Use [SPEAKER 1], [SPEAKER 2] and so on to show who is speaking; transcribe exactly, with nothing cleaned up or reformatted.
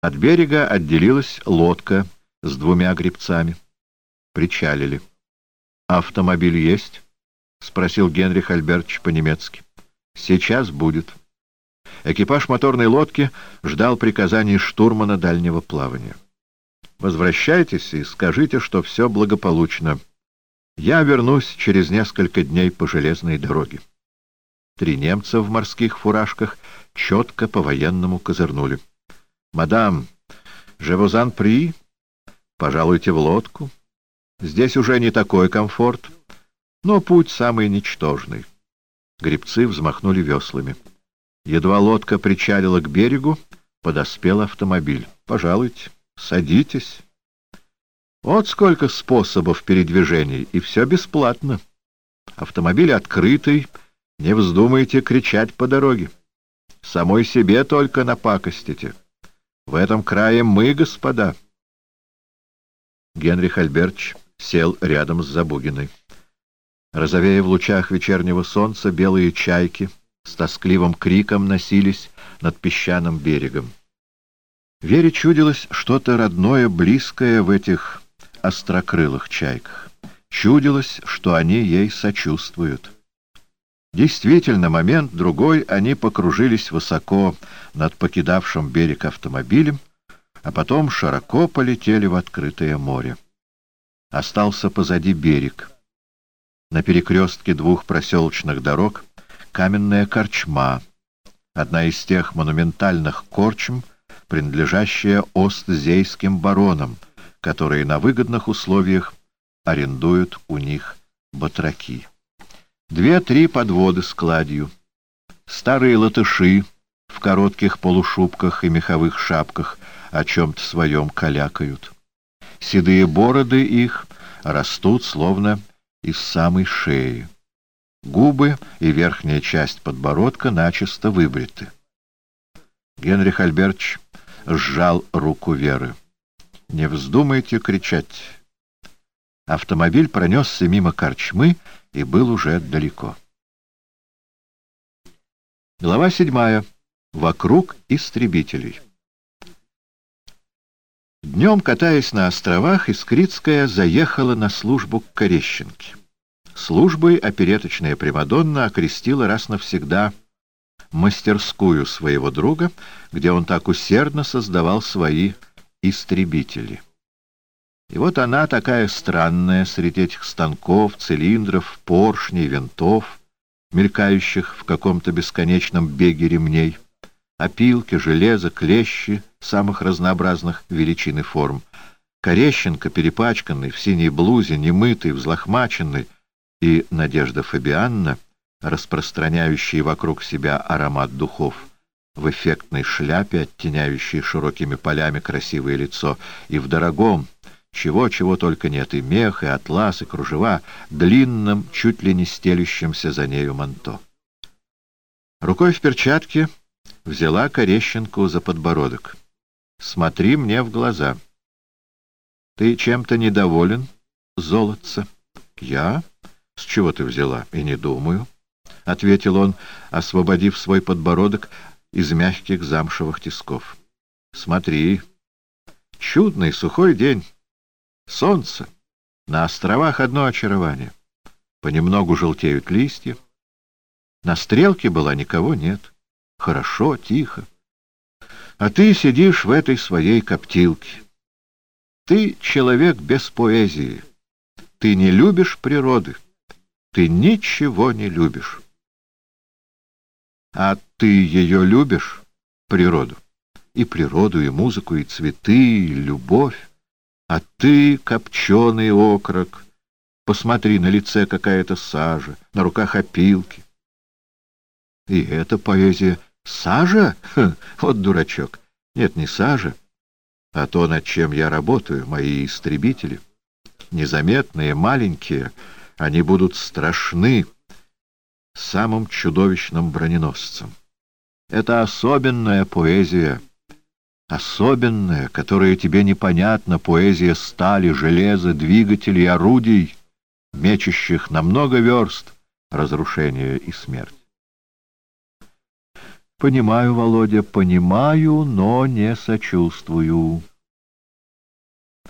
[SPEAKER 1] От берега отделилась лодка с двумя гребцами. Причалили. «Автомобиль есть?» — спросил Генрих Альбертович по-немецки. «Сейчас будет». Экипаж моторной лодки ждал приказаний штурмана дальнего плавания. «Возвращайтесь и скажите, что все благополучно. Я вернусь через несколько дней по железной дороге». Три немца в морских фуражках четко по-военному козырнули. «Мадам, je vous en prie, пожалуйте в лодку. Здесь уже не такой комфорт, но путь самый ничтожный». Гребцы взмахнули веслами. Едва лодка причалила к берегу, подоспел автомобиль. «Пожалуйте, садитесь. Вот сколько способов передвижений, и все бесплатно. Автомобиль открытый, не вздумайте кричать по дороге. Самой себе только напакостите. В этом крае мы, господа». Генрих Альбертович сел рядом с Забугиной. Розовея в лучах вечернего солнца, белые чайки с тоскливым криком носились над песчаным берегом. Вере чудилось что-то родное, близкое в этих острокрылых чайках. Чудилось, что они ей сочувствуют. Действительно, момент-другой они покружились высоко над покидавшим берег автомобилем, а потом широко полетели в открытое море. Остался позади берег. На перекрестке двух проселочных дорог каменная корчма, одна из тех монументальных корчм, принадлежащая остзейским баронам, которые на выгодных условиях арендуют у них батраки. Две-три подводы с кладью, старые латыши в коротких полушубках и меховых шапках о чем-то своем калякают. Седые бороды их растут словно из самой шеи. Губы и верхняя часть подбородка начисто выбриты. Генрих Альбертович сжал руку Веры. «Не вздумайте кричать». Автомобиль пронесся мимо корчмы и был уже далеко. Глава седьмая. Вокруг истребителей. Днем, катаясь на островах, Искрицкая заехала на службу к Корещенке. Службой опереточная примадонна окрестила раз навсегда мастерскую своего друга, где он так усердно создавал свои истребители. И вот она, такая странная, среди этих станков, цилиндров, поршней, винтов, мелькающих в каком-то бесконечном беге ремней, опилки, железо, клещи самых разнообразных величин и форм. Корещенко, перепачканный, в синей блузе, немытый, взлохмаченный, и Надежда Фабианна, распространяющие вокруг себя аромат духов, в эффектной шляпе, оттеняющей широкими полями красивое лицо, и в дорогом, чего-чего только нет, и мех, и атлас, и кружева, длинном, чуть ли не стелющемся за нею манто. Рукой в перчатке взяла Корещенку за подбородок. «Смотри мне в глаза. Ты чем-то недоволен, золотце?» «Я? С чего ты взяла? И не думаю», — ответил он, освободив свой подбородок из мягких замшевых тисков. «Смотри. Чудный сухой день. Солнце. На островах одно очарование. Понемногу желтеют листья. На стрелке была, никого нет. Хорошо, тихо. А ты сидишь в этой своей коптилке. Ты человек без поэзии. Ты не любишь природы. Ты ничего не любишь. А ты ее любишь, природу? И природу, и музыку, и цветы, и любовь. А ты копченый окорок. Посмотри, на лице какая-то сажа, на руках опилки. И это поэзия. Сажа? Ха, вот дурачок. Нет, не сажа, а то, над чем я работаю, мои истребители. Незаметные, маленькие, они будут страшны самым чудовищным броненосцем. Это особенная поэзия, особенная, которая тебе непонятна, поэзия стали, железа, двигателей, орудий, мечущих на много верст разрушение и смерть. Понимаю, Володя, понимаю, но не сочувствую.